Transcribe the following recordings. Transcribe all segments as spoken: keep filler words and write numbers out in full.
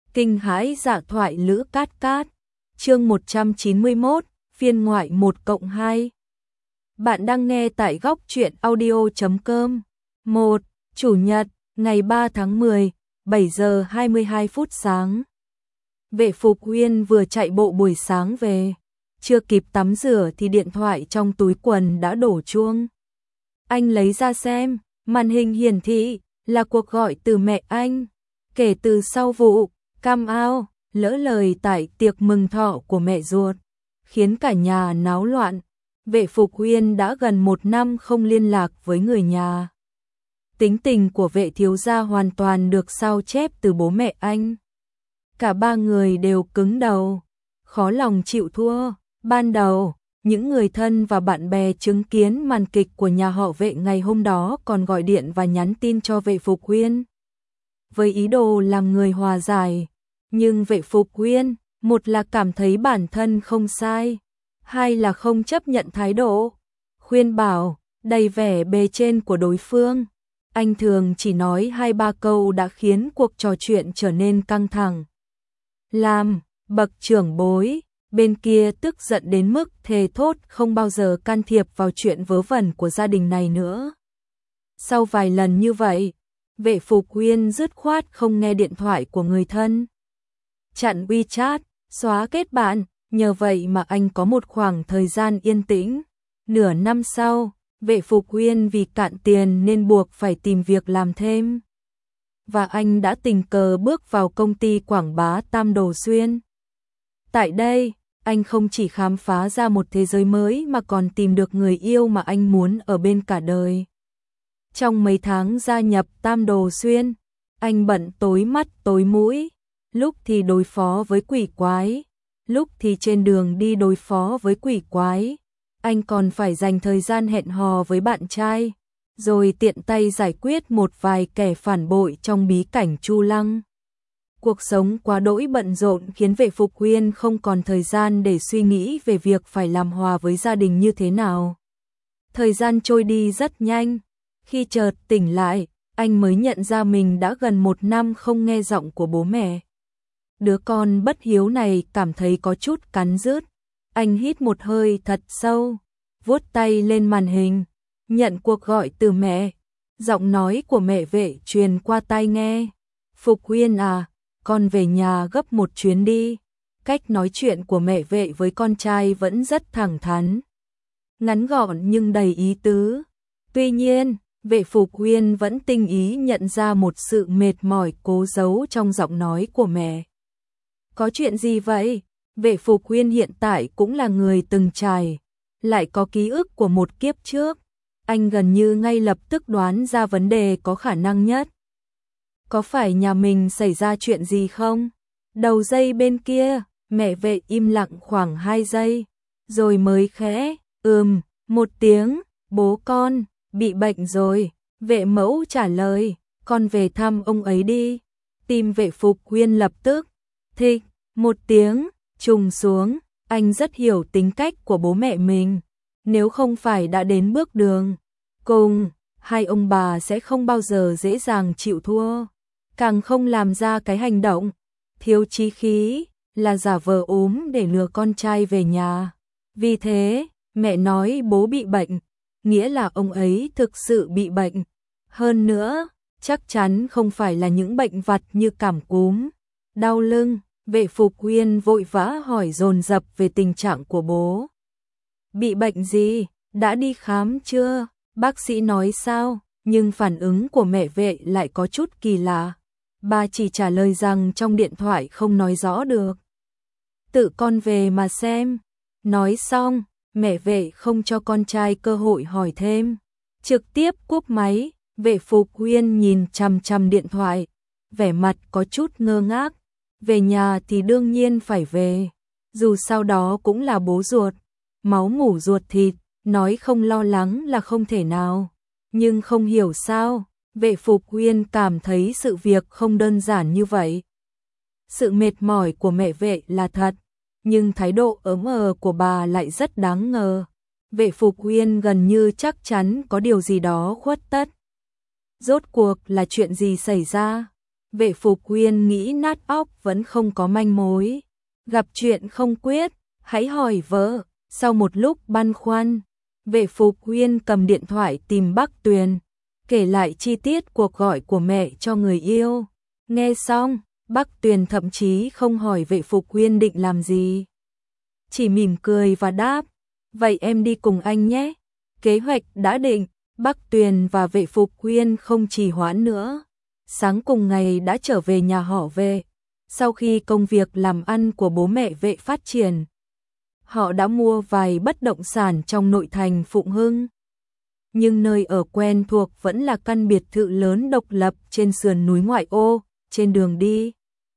Kinh hãi dạ thoại Lữ Cát Cát. Chương một trăm chín mươi mốt, phiên ngoại một cộng hai. Bạn đang nghe tại góc truyện audio chấm com. một. Chủ nhật, ngày ba tháng mười, bảy giờ hai mươi hai phút sáng. Vệ Phục Uyên vừa chạy bộ buổi sáng về, chưa kịp tắm rửa thì điện thoại trong túi quần đã đổ chuông. Anh lấy ra xem, màn hình hiển thị là cuộc gọi từ mẹ anh. Kể từ sau vụ cam ao lỡ lời tại tiệc mừng thọ của mẹ ruột, khiến cả nhà náo loạn, Vệ Phục Uyên đã gần một năm không liên lạc với người nhà. Tính tình của Vệ thiếu gia hoàn toàn được sao chép từ bố mẹ anh. Cả ba người đều cứng đầu, khó lòng chịu thua. Ban đầu, những người thân và bạn bè chứng kiến màn kịch của nhà họ Vệ ngày hôm đó còn gọi điện và nhắn tin cho Vệ Phục Uyên với ý đồ làm người hòa giải. Nhưng Vệ Phục Uyên, một là cảm thấy bản thân không sai, hai là không chấp nhận thái độ khuyên bảo đầy vẻ bề trên của đối phương. Anh thường chỉ nói hai ba câu đã khiến cuộc trò chuyện trở nên căng thẳng. Làm bậc trưởng bối, bên kia tức giận đến mức thề thốt không bao giờ can thiệp vào chuyện vớ vẩn của gia đình này nữa. Sau vài lần như vậy, Vệ Phục Uyên dứt khoát không nghe điện thoại của người thân, chặn WeChat, xóa kết bạn, nhờ vậy mà anh có một khoảng thời gian yên tĩnh. Nửa năm sau, Vệ Phục Uyên vì cạn tiền nên buộc phải tìm việc làm thêm. Và anh đã tình cờ bước vào công ty quảng bá Tam Đồ Xuyên. Tại đây, anh không chỉ khám phá ra một thế giới mới mà còn tìm được người yêu mà anh muốn ở bên cả đời. Trong mấy tháng gia nhập Tam Đồ Xuyên, anh bận tối mắt tối mũi, lúc thì đối phó với quỷ quái, lúc thì trên đường đi đối phó với quỷ quái. Anh còn phải dành thời gian hẹn hò với bạn trai, rồi tiện tay giải quyết một vài kẻ phản bội trong bí cảnh Chu Lăng. Cuộc sống quá đỗi bận rộn khiến Vệ Phục Uyên không còn thời gian để suy nghĩ về việc phải làm hòa với gia đình như thế nào. Thời gian trôi đi rất nhanh. Khi chợt tỉnh lại, anh mới nhận ra mình đã gần một năm không nghe giọng của bố mẹ. Đứa con bất hiếu này cảm thấy có chút cắn rứt. Anh hít một hơi thật sâu, vuốt tay lên màn hình, nhận cuộc gọi từ mẹ. Giọng nói của mẹ Vệ truyền qua tai nghe. Phục Uyên à, con về nhà gấp một chuyến đi. Cách nói chuyện của mẹ Vệ với con trai vẫn rất thẳng thắn, ngắn gọn nhưng đầy ý tứ. Tuy nhiên, Vệ Phục Uyên vẫn tinh ý nhận ra một sự mệt mỏi cố giấu trong giọng nói của mẹ. Có chuyện gì vậy? Vệ Phục Uyên hiện tại cũng là người từng trải, lại có ký ức của một kiếp trước. Anh gần như ngay lập tức đoán ra vấn đề có khả năng nhất. Có phải nhà mình xảy ra chuyện gì không? Đầu dây bên kia, mẹ Vệ im lặng khoảng hai giây, rồi mới khẽ, ừm, một tiếng, bố con bị bệnh rồi. Vệ mẫu trả lời, con về thăm ông ấy đi. Tim Vệ Phục Uyên lập tức thịch một tiếng trùng xuống. Anh rất hiểu tính cách của bố mẹ mình. Nếu không phải đã đến bước đường cùng, hai ông bà sẽ không bao giờ dễ dàng chịu thua, càng không làm ra cái hành động thiếu chí khí là giả vờ ốm để lừa con trai về nhà. Vì thế, mẹ nói bố bị bệnh, nghĩa là ông ấy thực sự bị bệnh. Hơn nữa, chắc chắn không phải là những bệnh vặt như cảm cúm, đau lưng. Vệ Phục Uyên vội vã hỏi dồn dập về tình trạng của bố. Bị bệnh gì? Đã đi khám chưa? Bác sĩ nói sao? Nhưng phản ứng của mẹ Vệ lại có chút kỳ lạ. Bà chỉ trả lời rằng trong điện thoại không nói rõ được. Tự con về mà xem. Nói xong, mẹ Vệ không cho con trai cơ hội hỏi thêm, trực tiếp cúp máy. Vệ Phục Uyên nhìn chằm chằm điện thoại, vẻ mặt có chút ngơ ngác. Về nhà thì đương nhiên phải về, dù sau đó cũng là bố ruột, máu mủ ruột thịt, nói không lo lắng là không thể nào. Nhưng không hiểu sao, Vệ Phục Uyên cảm thấy sự việc không đơn giản như vậy. Sự mệt mỏi của mẹ Vệ là thật, nhưng thái độ ớm ờ của bà lại rất đáng ngờ. Vệ Phục Uyên gần như chắc chắn có điều gì đó khuất tất. Rốt cuộc là chuyện gì xảy ra? Vệ Phục Huyên nghĩ nát óc vẫn không có manh mối. Gặp chuyện không quyết, hãy hỏi vợ. Sau một lúc băn khoăn, Vệ Phục Huyên cầm điện thoại tìm Bắc Tuyền, kể lại chi tiết cuộc gọi của mẹ cho người yêu. Nghe xong, Bắc Tuyền thậm chí không hỏi Vệ Phục Huyên định làm gì, chỉ mỉm cười và đáp, vậy em đi cùng anh nhé. Kế hoạch đã định, Bắc Tuyền và Vệ Phục Huyên không trì hoãn nữa. Sáng cùng ngày đã trở về nhà họ Vệ. Sau khi công việc làm ăn của bố mẹ Vệ phát triển, họ đã mua vài bất động sản trong nội thành Phụng Hưng. Nhưng nơi ở quen thuộc vẫn là căn biệt thự lớn độc lập trên sườn núi ngoại ô. Trên đường đi,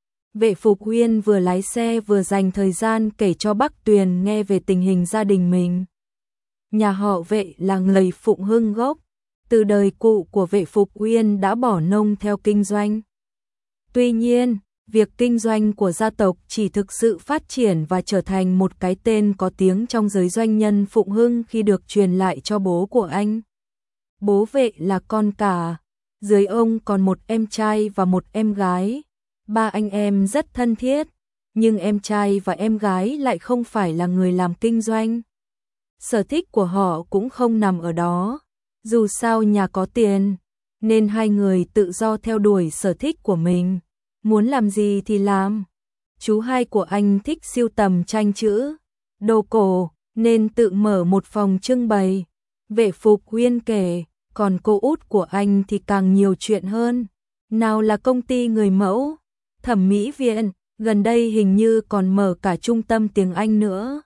Vệ Phục Huyên vừa lái xe vừa dành thời gian kể cho Bắc Tuyền nghe về tình hình gia đình mình. Nhà họ Vệ là người Phụng Hưng gốc, từ đời cụ của Vệ Phục Huyên đã bỏ nông theo kinh doanh. Tuy nhiên, việc kinh doanh của gia tộc chỉ thực sự phát triển và trở thành một cái tên có tiếng trong giới doanh nhân Phụng Hưng khi được truyền lại cho bố của anh. Bố Vệ là con cả, dưới ông còn một em trai và một em gái. Ba anh em rất thân thiết, nhưng em trai và em gái lại không phải là người làm kinh doanh. Sở thích của họ cũng không nằm ở đó. Dù sao nhà có tiền, nên hai người tự do theo đuổi sở thích của mình. Muốn làm gì thì làm. Chú hai của anh thích sưu tầm tranh chữ, đồ cổ, nên tự mở một phòng trưng bày. Vệ Phục Huyên kể, còn cô út của anh thì càng nhiều chuyện hơn. Nào là công ty người mẫu, thẩm mỹ viện, gần đây hình như còn mở cả trung tâm tiếng Anh nữa.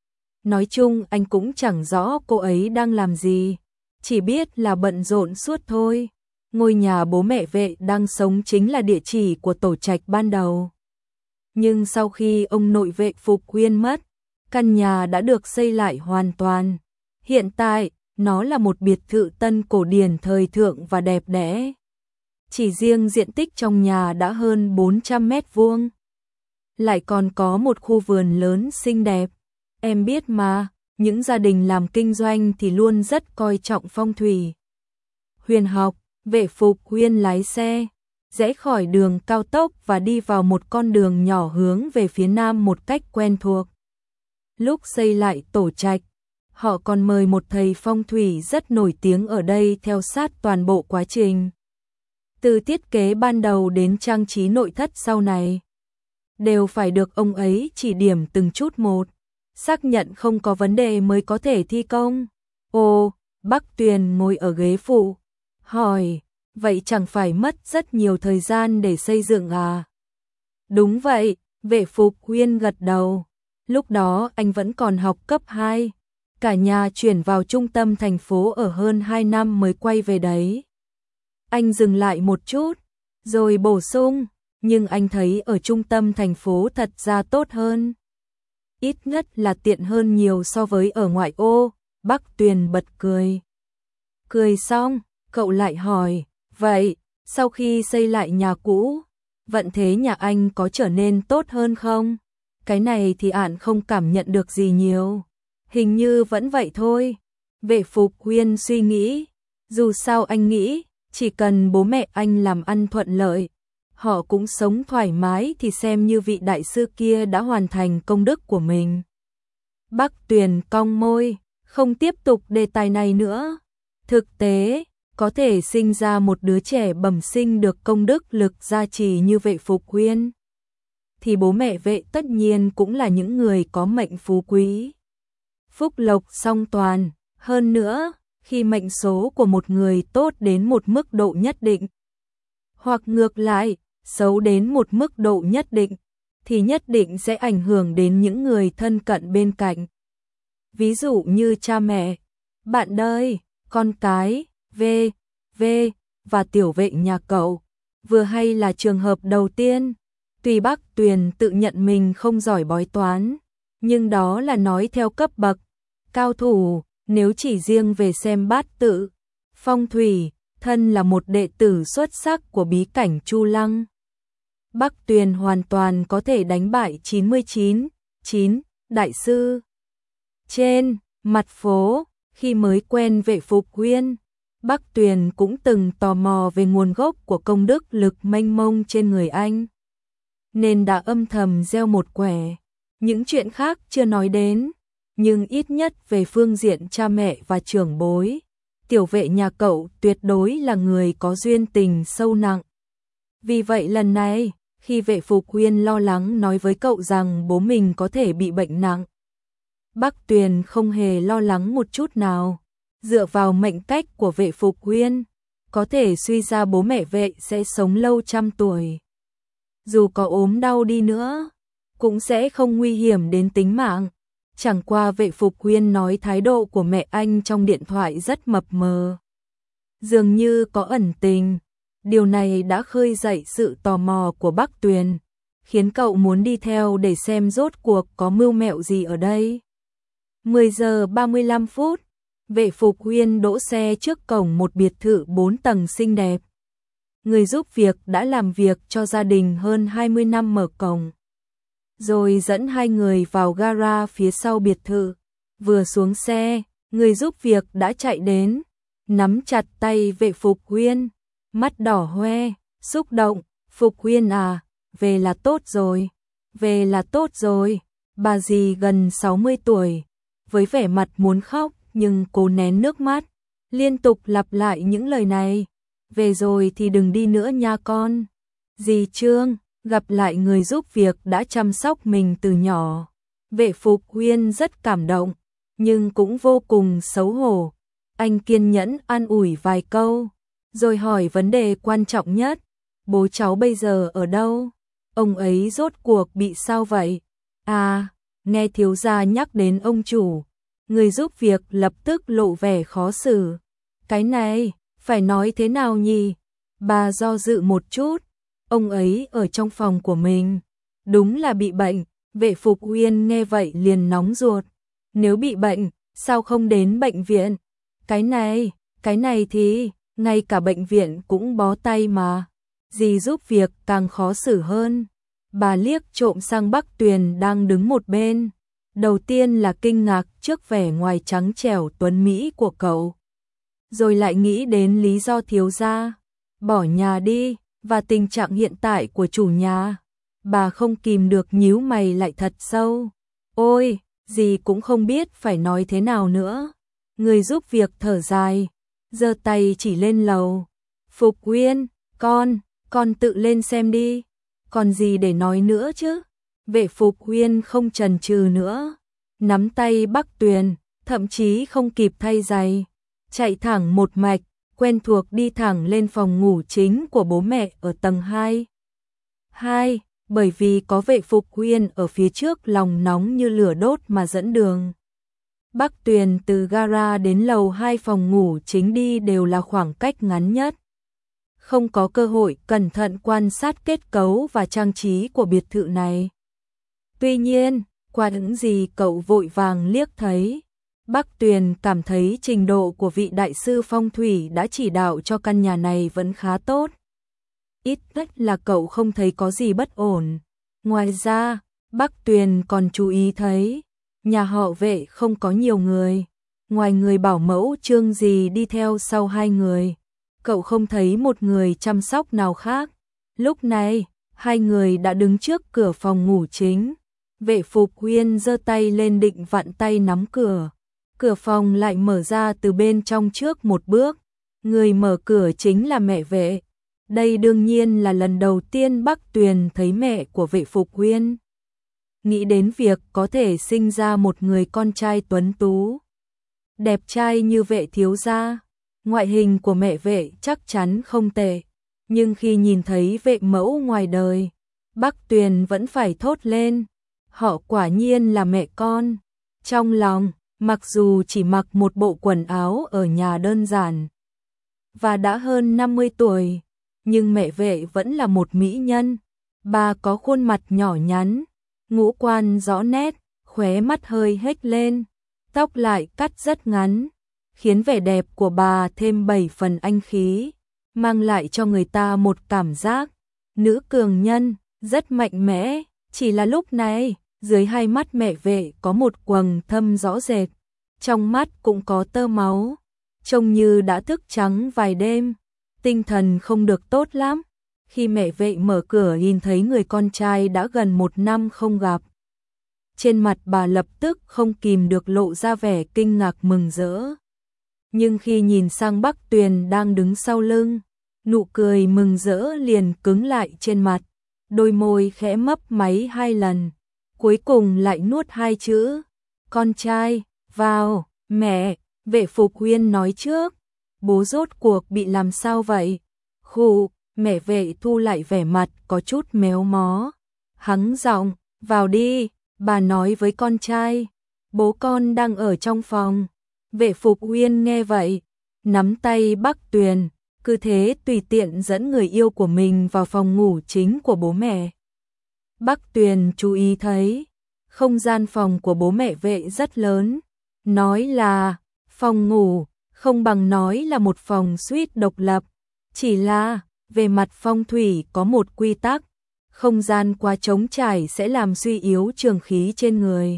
Nói chung anh cũng chẳng rõ cô ấy đang làm gì, chỉ biết là bận rộn suốt thôi. Ngôi nhà bố mẹ Vệ đang sống chính là địa chỉ của tổ trạch ban đầu. Nhưng sau khi ông nội Vệ Phục Huyên mất, căn nhà đã được xây lại hoàn toàn. Hiện tại, nó là một biệt thự tân cổ điển thời thượng và đẹp đẽ. Chỉ riêng diện tích trong nhà đã hơn bốn trăm mét vuông. Lại còn có một khu vườn lớn xinh đẹp. Em biết mà, những gia đình làm kinh doanh thì luôn rất coi trọng phong thủy. Huyền học, Vệ Phục Huyên lái xe, rẽ khỏi đường cao tốc và đi vào một con đường nhỏ hướng về phía nam một cách quen thuộc. Lúc xây lại tổ trạch, họ còn mời một thầy phong thủy rất nổi tiếng ở đây theo sát toàn bộ quá trình. Từ thiết kế ban đầu đến trang trí nội thất sau này, đều phải được ông ấy chỉ điểm từng chút một, xác nhận không có vấn đề mới có thể thi công. Ồ, Bắc Tuyền ngồi ở ghế phụ, hỏi, vậy chẳng phải mất rất nhiều thời gian để xây dựng à? Đúng vậy, Vệ Phục Huyên gật đầu. Lúc đó anh vẫn còn học cấp hai, cả nhà chuyển vào trung tâm thành phố ở hơn hai năm mới quay về đấy. Anh dừng lại một chút, rồi bổ sung, nhưng anh thấy ở trung tâm thành phố thật ra tốt hơn. Ít nhất là tiện hơn nhiều so với ở ngoại ô. Bắc Tuyền bật cười. Cười xong, cậu lại hỏi, vậy, sau khi xây lại nhà cũ, vận thế nhà anh có trở nên tốt hơn không? Cái này thì ản không cảm nhận được gì nhiều. Hình như vẫn vậy thôi. Vệ Phục Huyên suy nghĩ. Dù sao anh nghĩ, chỉ cần bố mẹ anh làm ăn thuận lợi, họ cũng sống thoải mái thì xem như vị đại sư kia đã hoàn thành công đức của mình. Bắc Tuyền cong môi, không tiếp tục đề tài này nữa. Thực tế, có thể sinh ra một đứa trẻ bẩm sinh được công đức lực gia trì như Vệ Phục Huyên, thì bố mẹ Vệ tất nhiên cũng là những người có mệnh phú quý, phúc lộc song toàn. Hơn nữa, khi mệnh số của một người tốt đến một mức độ nhất định, hoặc ngược lại, xấu đến một mức độ nhất định, thì nhất định sẽ ảnh hưởng đến những người thân cận bên cạnh. Ví dụ như cha mẹ, bạn đời, con cái, v, v, và tiểu Vệ nhà cậu, vừa hay là trường hợp đầu tiên. Tuy Bắc Tuyền tự nhận mình không giỏi bói toán, nhưng đó là nói theo cấp bậc cao thủ. Nếu chỉ riêng về xem bát tự, phong thủy, thân là một đệ tử xuất sắc của bí cảnh Chu Lăng, Bắc Tuyền hoàn toàn có thể đánh bại chín mươi chín, chín đại sư. Trên mặt phố, khi mới quen Vệ Phục Huyên, Bắc Tuyền cũng từng tò mò về nguồn gốc của công đức lực mênh mông trên người anh, nên đã âm thầm gieo một quẻ. Những chuyện khác chưa nói đến, nhưng ít nhất về phương diện cha mẹ và trưởng bối, tiểu vệ nhà cậu tuyệt đối là người có duyên tình sâu nặng. Vì vậy lần này, khi Vệ Phục Huyên lo lắng nói với cậu rằng bố mình có thể bị bệnh nặng, Bắc Tuyền không hề lo lắng một chút nào. Dựa vào mệnh cách của Vệ Phục Huyên, có thể suy ra bố mẹ Vệ sẽ sống lâu trăm tuổi. Dù có ốm đau đi nữa, cũng sẽ không nguy hiểm đến tính mạng. Chẳng qua Vệ Phục Huyên nói thái độ của mẹ anh trong điện thoại rất mập mờ, dường như có ẩn tình. Điều này đã khơi dậy sự tò mò của Bắc Tuyền, khiến cậu muốn đi theo để xem rốt cuộc có mưu mẹo gì ở đây. mười giờ ba mươi lăm phút, Vệ Phục Huyên đỗ xe trước cổng một biệt thự bốn tầng xinh đẹp. Người giúp việc đã làm việc cho gia đình hơn hai mươi năm mở cổng, rồi dẫn hai người vào gara phía sau biệt thự. Vừa xuống xe, người giúp việc đã chạy đến, nắm chặt tay Vệ Phục Huyên, mắt đỏ hoe, xúc động. Phục Huyên à, về là tốt rồi, về là tốt rồi. Bà dì gần sáu mươi tuổi, với vẻ mặt muốn khóc nhưng cố nén nước mắt, liên tục lặp lại những lời này. Về rồi thì đừng đi nữa nha con. Dì Trương, gặp lại người giúp việc đã chăm sóc mình từ nhỏ. Vệ Phục Huyên rất cảm động, nhưng cũng vô cùng xấu hổ. Anh kiên nhẫn an ủi vài câu, rồi hỏi vấn đề quan trọng nhất. Bố cháu bây giờ ở đâu? Ông ấy rốt cuộc bị sao vậy? À, nghe thiếu gia nhắc đến ông chủ, người giúp việc lập tức lộ vẻ khó xử. Cái này, phải nói thế nào nhỉ? Bà do dự một chút. Ông ấy ở trong phòng của mình, đúng là bị bệnh. Vệ Phục Huyên nghe vậy liền nóng ruột. Nếu bị bệnh, sao không đến bệnh viện? Cái này, cái này thì, ngay cả bệnh viện cũng bó tay mà. Dì giúp việc càng khó xử hơn. Bà liếc trộm sang Bắc Tuyền đang đứng một bên. Đầu tiên là kinh ngạc trước vẻ ngoài trắng trẻo tuấn mỹ của cậu, rồi lại nghĩ đến lý do thiếu gia bỏ nhà đi và tình trạng hiện tại của chủ nhà. Bà không kìm được nhíu mày lại thật sâu. Ôi, dì cũng không biết phải nói thế nào nữa. Người giúp việc thở dài, giơ tay chỉ lên lầu. Phục Huyên, con, con tự lên xem đi. Còn gì để nói nữa chứ? Vệ Phục Huyên không chần chừ nữa, nắm tay Bắc Tuyền, thậm chí không kịp thay giày, chạy thẳng một mạch, quen thuộc đi thẳng lên phòng ngủ chính của bố mẹ ở tầng hai. Hai, bởi vì có Vệ Phục Huyên ở phía trước lòng nóng như lửa đốt mà dẫn đường. Bắc Tuyền từ gara đến lầu hai phòng ngủ chính đi đều là khoảng cách ngắn nhất. Không có cơ hội cẩn thận quan sát kết cấu và trang trí của biệt thự này. Tuy nhiên, qua những gì cậu vội vàng liếc thấy, Bắc Tuyền cảm thấy trình độ của vị đại sư phong thủy đã chỉ đạo cho căn nhà này vẫn khá tốt. Ít nhất là cậu không thấy có gì bất ổn. Ngoài ra, Bắc Tuyền còn chú ý thấy, nhà họ Vệ không có nhiều người. Ngoài người bảo mẫu Trương dì đi theo sau hai người, cậu không thấy một người chăm sóc nào khác. Lúc này, hai người đã đứng trước cửa phòng ngủ chính. Vệ Phục Huyên giơ tay lên định vặn tay nắm cửa. Cửa phòng lại mở ra từ bên trong trước một bước. Người mở cửa chính là mẹ Vệ. Đây đương nhiên là lần đầu tiên Bắc Tuyền thấy mẹ của Vệ Phục Huyên. Nghĩ đến việc có thể sinh ra một người con trai tuấn tú, đẹp trai như Vệ thiếu gia. Ngoại hình của mẹ Vệ chắc chắn không tệ, nhưng khi nhìn thấy Vệ mẫu ngoài đời, Bắc Tuyền vẫn phải thốt lên, họ quả nhiên là mẹ con. Trong lòng, mặc dù chỉ mặc một bộ quần áo ở nhà đơn giản và đã hơn năm mươi tuổi, nhưng mẹ Vệ vẫn là một mỹ nhân. Bà có khuôn mặt nhỏ nhắn, ngũ quan rõ nét, khóe mắt hơi hếch lên, tóc lại cắt rất ngắn, khiến vẻ đẹp của bà thêm bảy phần anh khí, mang lại cho người ta một cảm giác nữ cường nhân, rất mạnh mẽ. Chỉ là lúc này, dưới hai mắt mẹ Vệ có một quầng thâm rõ rệt, trong mắt cũng có tơ máu. trông như đã thức trắng vài đêm, tinh thần không được tốt lắm. Khi mẹ vệ mở cửa nhìn thấy người con trai đã gần một năm không gặp, trên mặt bà lập tức không kìm được lộ ra vẻ kinh ngạc mừng rỡ. Nhưng khi nhìn sang Bắc Tuyền đang đứng sau lưng, nụ cười mừng rỡ liền cứng lại trên mặt, đôi môi khẽ mấp máy hai lần, cuối cùng lại nuốt hai chữ, con trai, vào. Mẹ, Vệ Phục Huyên nói trước, bố rốt cuộc bị làm sao vậy? Khụ, mẹ Vệ thu lại vẻ mặt có chút méo mó, hắng giọng, vào đi, bà nói với con trai, bố con đang ở trong phòng. Vệ Phục Huyên nghe vậy, nắm tay Bắc Tuyền, cứ thế tùy tiện dẫn người yêu của mình vào phòng ngủ chính của bố mẹ. Bắc Tuyền chú ý thấy, không gian phòng của bố mẹ Vệ rất lớn, nói là phòng ngủ, không bằng nói là một phòng suite độc lập, chỉ là về mặt phong thủy có một quy tắc, không gian quá trống trải sẽ làm suy yếu trường khí trên người.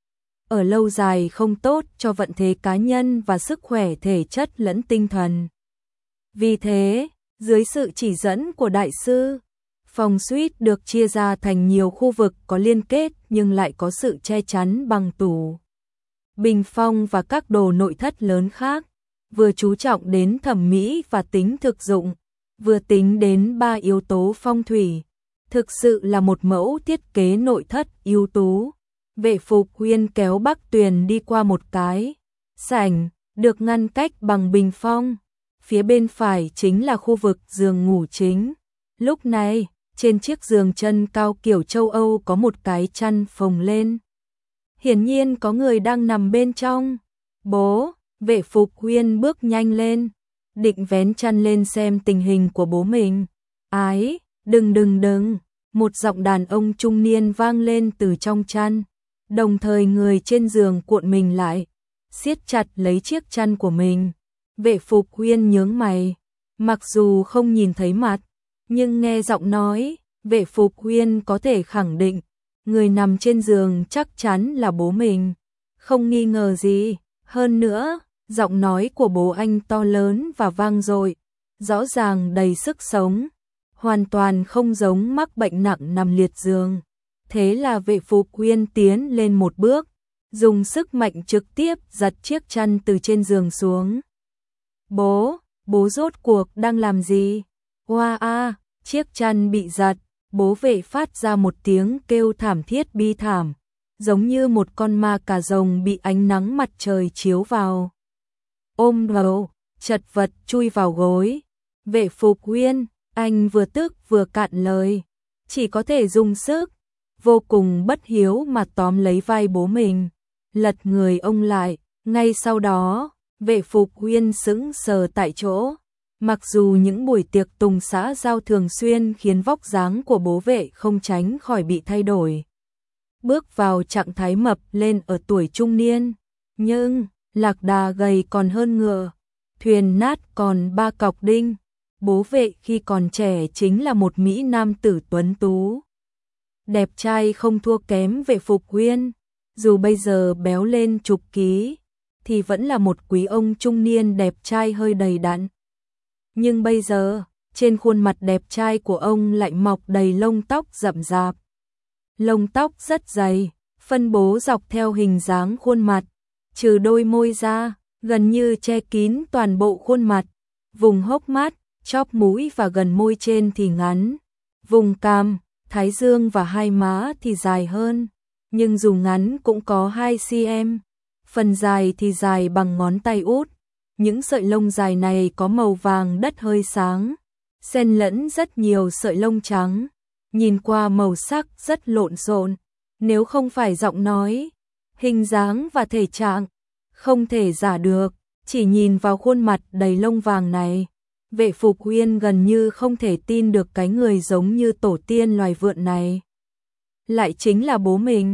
Ở lâu dài không tốt cho vận thế cá nhân và sức khỏe thể chất lẫn tinh thần. Vì thế, dưới sự chỉ dẫn của đại sư, phòng suite được chia ra thành nhiều khu vực có liên kết nhưng lại có sự che chắn bằng tủ, bình phong và các đồ nội thất lớn khác, vừa chú trọng đến thẩm mỹ và tính thực dụng, vừa tính đến ba yếu tố phong thủy, thực sự là một mẫu thiết kế nội thất ưu tú. Vệ Phục Huyên kéo Bắc Tuyền đi qua một cái sảnh, được ngăn cách bằng bình phong, phía bên phải chính là khu vực giường ngủ chính. Lúc này, trên chiếc giường chân cao kiểu châu Âu có một cái chăn phồng lên. Hiển nhiên có người đang nằm bên trong. Bố, Vệ Phục Huyên bước nhanh lên, định vén chăn lên xem tình hình của bố mình. Ái, đừng đừng đừng, một giọng đàn ông trung niên vang lên từ trong chăn, đồng thời người trên giường cuộn mình lại, siết chặt lấy chiếc chăn của mình. Vệ Phục Huyên nhướng mày, mặc dù không nhìn thấy mặt, nhưng nghe giọng nói, Vệ Phục Huyên có thể khẳng định, người nằm trên giường chắc chắn là bố mình, không nghi ngờ gì. Hơn nữa, giọng nói của bố anh to lớn và vang dội, rõ ràng đầy sức sống, hoàn toàn không giống mắc bệnh nặng nằm liệt giường. Thế là Vệ Phục Huyên tiến lên một bước, dùng sức mạnh trực tiếp giật chiếc chăn từ trên giường xuống. Bố, bố rốt cuộc đang làm gì? Hoa a, chiếc chăn bị giật, bố Vệ phát ra một tiếng kêu thảm thiết bi thảm, giống như một con ma cà rồng bị ánh nắng mặt trời chiếu vào. Ôm đầu, chật vật chui vào gối. Vệ Phục Huyên, anh vừa tức vừa cạn lời, chỉ có thể dùng sức, vô cùng bất hiếu mà tóm lấy vai bố mình, lật người ông lại. Ngay sau đó, Vệ Phục Huyên sững sờ tại chỗ. Mặc dù những buổi tiệc tùng xã giao thường xuyên khiến vóc dáng của bố Vệ không tránh khỏi bị thay đổi, bước vào trạng thái mập lên ở tuổi trung niên, nhưng lạc đà gầy còn hơn ngựa, thuyền nát còn ba cọc đinh. Bố Vệ khi còn trẻ chính là một mỹ nam tử tuấn tú, đẹp trai không thua kém Vệ Phục Huyên, dù bây giờ béo lên chục ký, thì vẫn là một quý ông trung niên đẹp trai hơi đầy đặn. Nhưng bây giờ, trên khuôn mặt đẹp trai của ông lại mọc đầy lông tóc rậm rạp. Lông tóc rất dày, phân bố dọc theo hình dáng khuôn mặt, trừ đôi môi ra, gần như che kín toàn bộ khuôn mặt. Vùng hốc mắt, chóp mũi và gần môi trên thì ngắn, vùng cằm, thái dương và hai má thì dài hơn, nhưng dù ngắn cũng có hai xăng-ti-mét, phần dài thì dài bằng ngón tay út. Những sợi lông dài này có màu vàng đất hơi sáng, xen lẫn rất nhiều sợi lông trắng, nhìn qua màu sắc rất lộn xộn. Nếu không phải giọng nói, hình dáng và thể trạng, không thể giả được, chỉ nhìn vào khuôn mặt đầy lông vàng này, Vệ Phục Huyên gần như không thể tin được cái người giống như tổ tiên loài vượn này lại chính là bố mình.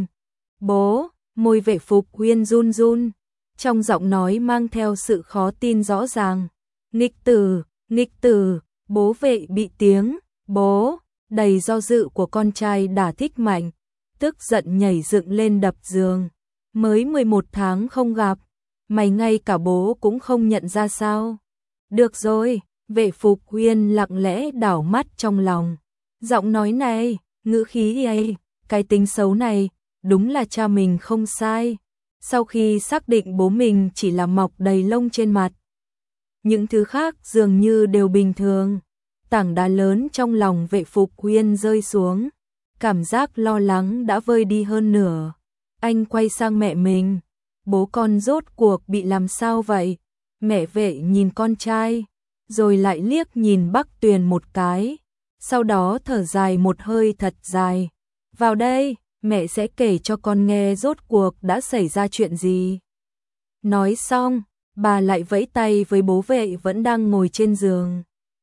Bố, môi Vệ Phục Huyên run run, trong giọng nói mang theo sự khó tin rõ ràng. Nghịch tử, nghịch tử, bố Vệ bị tiếng bố đầy do dự của con trai đả thích mạnh, tức giận nhảy dựng lên đập giường. Mới mười một tháng không gặp, Mày ngay cả bố cũng không nhận ra sao? Được rồi, Vệ Phục Uyên lặng lẽ đảo mắt trong lòng. Giọng nói này, ngữ khí ấy, cái tính xấu này, đúng là cha mình không sai. Sau khi xác định bố mình chỉ là mọc đầy lông trên mặt, những thứ khác dường như đều bình thường. Tảng đá lớn trong lòng Vệ Phục Uyên rơi xuống, cảm giác lo lắng đã vơi đi hơn nửa. Anh quay sang mẹ mình, bố con rốt cuộc bị làm sao vậy? Mẹ Vệ nhìn con trai, rồi lại liếc nhìn Bắc Tuyền một cái, sau đó thở dài một hơi thật dài. Vào đây, mẹ sẽ kể cho con nghe rốt cuộc đã xảy ra chuyện gì. Nói xong, bà lại vẫy tay với bố Vệ vẫn đang ngồi trên giường.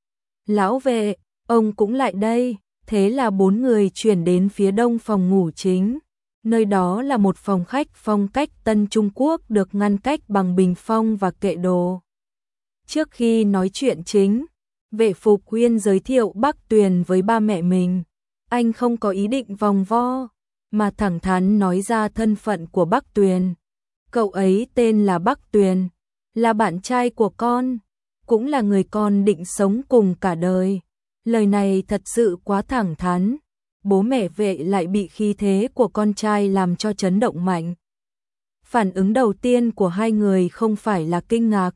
Lão Vệ, ông cũng lại đây. Thế là bốn người chuyển đến phía đông phòng ngủ chính. Nơi đó là một phòng khách phong cách Tân Trung Quốc được ngăn cách bằng bình phong và kệ đồ. Trước khi nói chuyện chính, Vệ Phục Uyên giới thiệu Bắc Tuyền với ba mẹ mình. Anh không có ý định vòng vo, mà thẳng thắn nói ra thân phận của Bắc Tuyền. Cậu ấy tên là Bắc Tuyền, là bạn trai của con, cũng là người con định sống cùng cả đời. Lời này thật sự quá thẳng thắn, bố mẹ Vệ lại bị khí thế của con trai làm cho chấn động mạnh. Phản ứng đầu tiên của hai người không phải là kinh ngạc,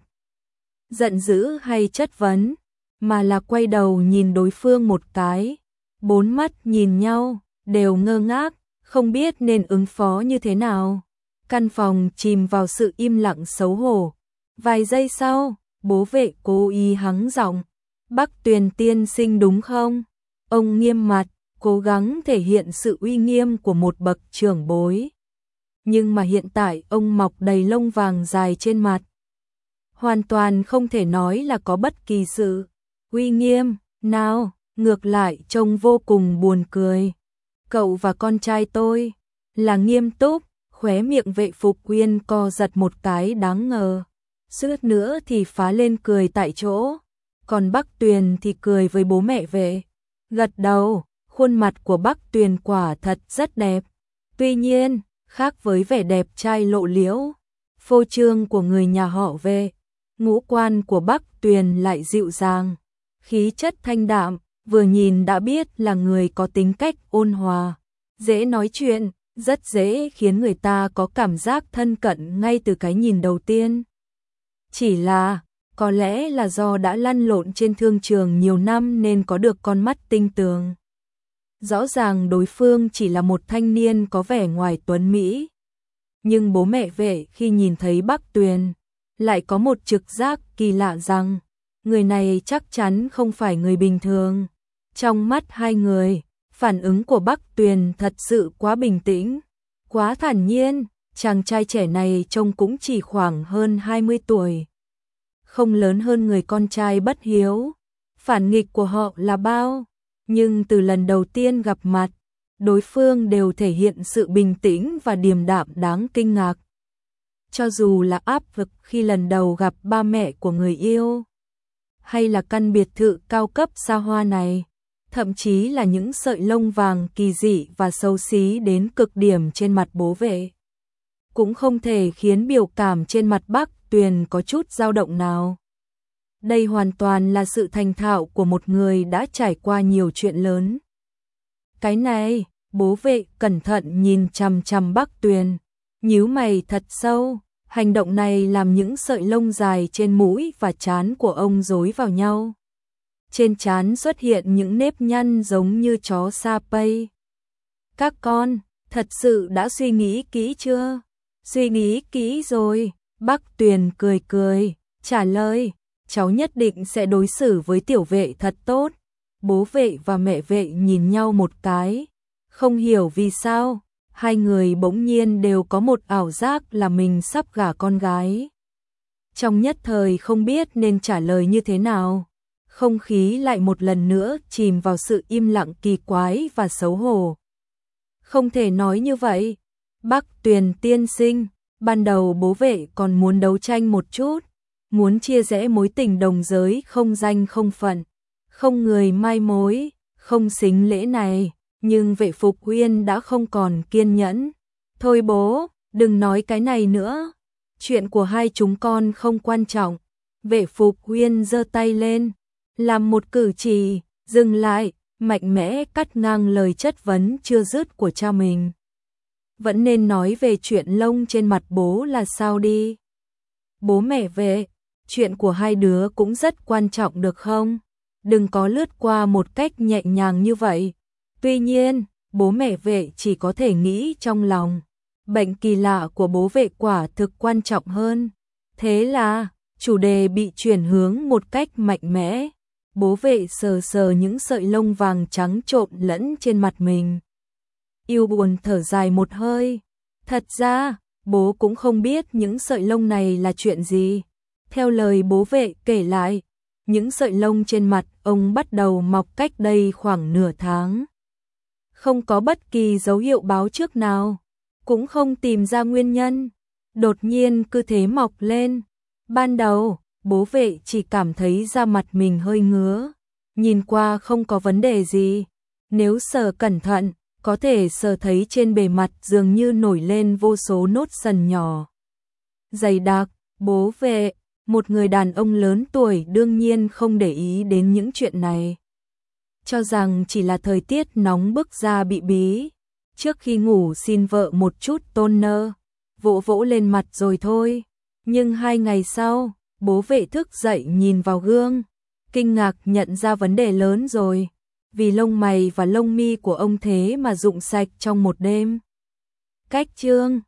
giận dữ hay chất vấn, mà là quay đầu nhìn đối phương một cái. Bốn mắt nhìn nhau, đều ngơ ngác, không biết nên ứng phó như thế nào. Căn phòng chìm vào sự im lặng xấu hổ. Vài giây sau, bố Vệ cố ý hắng giọng. Bắc Tuyền tiên sinh đúng không? Ông nghiêm mặt, cố gắng thể hiện sự uy nghiêm của một bậc trưởng bối. Nhưng mà hiện tại ông mọc đầy lông vàng dài trên mặt. Hoàn toàn không thể nói là có bất kỳ sự uy nghiêm nào, ngược lại trông vô cùng buồn cười. Cậu và con trai tôi là nghiêm túc, khóe miệng Vệ Phục Uyên co giật một cái đáng ngờ. Suýt nữa thì phá lên cười tại chỗ. Còn Bắc Tuyền thì cười với bố mẹ Vệ. Gật đầu, khuôn mặt của Bắc Tuyền quả thật rất đẹp. Tuy nhiên, khác với vẻ đẹp trai lộ liễu, phô trương của người nhà họ Vệ, ngũ quan của Bắc Tuyền lại dịu dàng, khí chất thanh đạm, vừa nhìn đã biết là người có tính cách ôn hòa, dễ nói chuyện, rất dễ khiến người ta có cảm giác thân cận ngay từ cái nhìn đầu tiên. Chỉ là, có lẽ là do đã lăn lộn trên thương trường nhiều năm nên có được con mắt tinh tường. Rõ ràng đối phương chỉ là một thanh niên có vẻ ngoài tuấn mỹ. Nhưng bố mẹ Vệ khi nhìn thấy Bắc Tuyền, lại có một trực giác kỳ lạ rằng, người này chắc chắn không phải người bình thường. Trong mắt hai người, phản ứng của Bắc Tuyền thật sự quá bình tĩnh, quá thản nhiên, chàng trai trẻ này trông cũng chỉ khoảng hơn hai mươi tuổi. Không lớn hơn người con trai bất hiếu. Phản nghịch của họ là bao, nhưng từ lần đầu tiên gặp mặt, đối phương đều thể hiện sự bình tĩnh và điềm đạm đáng kinh ngạc. Cho dù là áp lực khi lần đầu gặp ba mẹ của người yêu, hay là căn biệt thự cao cấp xa hoa này, thậm chí là những sợi lông vàng kỳ dị và xấu xí đến cực điểm trên mặt bố Vệ, cũng không thể khiến biểu cảm trên mặt Bắc Tuyền có chút dao động nào. Đây hoàn toàn là sự thành thạo của một người đã trải qua nhiều chuyện lớn. Cái này, bố Vệ cẩn thận nhìn chằm chằm Bắc Tuyền, nhíu mày thật sâu, hành động này làm những sợi lông dài trên mũi và trán của ông rối vào nhau. Trên trán xuất hiện những nếp nhăn giống như chó Sa Pây. Các con, thật sự đã suy nghĩ kỹ chưa? Suy nghĩ kỹ rồi, Bắc Tuyền cười cười, trả lời, cháu nhất định sẽ đối xử với tiểu Vệ thật tốt. Bố Vệ và mẹ Vệ nhìn nhau một cái, không hiểu vì sao, hai người bỗng nhiên đều có một ảo giác là mình sắp gả con gái. Trong nhất thời không biết nên trả lời như thế nào, không khí lại một lần nữa chìm vào sự im lặng kỳ quái và xấu hổ. Không thể nói như vậy, Bắc Tuyền tiên sinh, ban đầu bố Vệ còn muốn đấu tranh một chút, muốn chia rẽ mối tình đồng giới không danh không phận, không người mai mối, không xính lễ này, nhưng Vệ Phục Uyên đã không còn kiên nhẫn. Thôi bố, đừng nói cái này nữa. chuyện của hai chúng con không quan trọng. Vệ Phục Huyên giơ tay lên, làm một cử chỉ, dừng lại, mạnh mẽ cắt ngang lời chất vấn chưa dứt của cha mình. Vẫn nên nói về chuyện lông trên mặt bố là sao đi. Bố mẹ Vệ, chuyện của hai đứa cũng rất quan trọng được không? Đừng có lướt qua một cách nhẹ nhàng như vậy. Tuy nhiên, bố mẹ Vệ chỉ có thể nghĩ trong lòng. Bệnh kỳ lạ của bố Vệ quả thực quan trọng hơn. Thế là, chủ đề bị chuyển hướng một cách mạnh mẽ. Bố Vệ sờ sờ những sợi lông vàng trắng trộn lẫn trên mặt mình. Yêu buồn thở dài một hơi. Thật ra, bố cũng không biết những sợi lông này là chuyện gì. Theo lời bố Vệ kể lại, những sợi lông trên mặt ông bắt đầu mọc cách đây khoảng nửa tháng. Không có bất kỳ dấu hiệu báo trước nào, cũng không tìm ra nguyên nhân. Đột nhiên cứ thế mọc lên. Ban đầu, bố Vệ chỉ cảm thấy da mặt mình hơi ngứa. Nhìn qua không có vấn đề gì. Nếu sờ cẩn thận, có thể sờ thấy trên bề mặt dường như nổi lên vô số nốt sần nhỏ. Dày đặc, bố Vệ, một người đàn ông lớn tuổi đương nhiên không để ý đến những chuyện này. Cho rằng chỉ là thời tiết nóng bức da bị bí. Trước khi ngủ xin vợ một chút toner, vỗ vỗ lên mặt rồi thôi. Nhưng hai ngày sau, bố Vệ thức dậy nhìn vào gương, kinh ngạc nhận ra vấn đề lớn rồi. Vì lông mày và lông mi của ông thế mà rụng sạch trong một đêm. Cách chương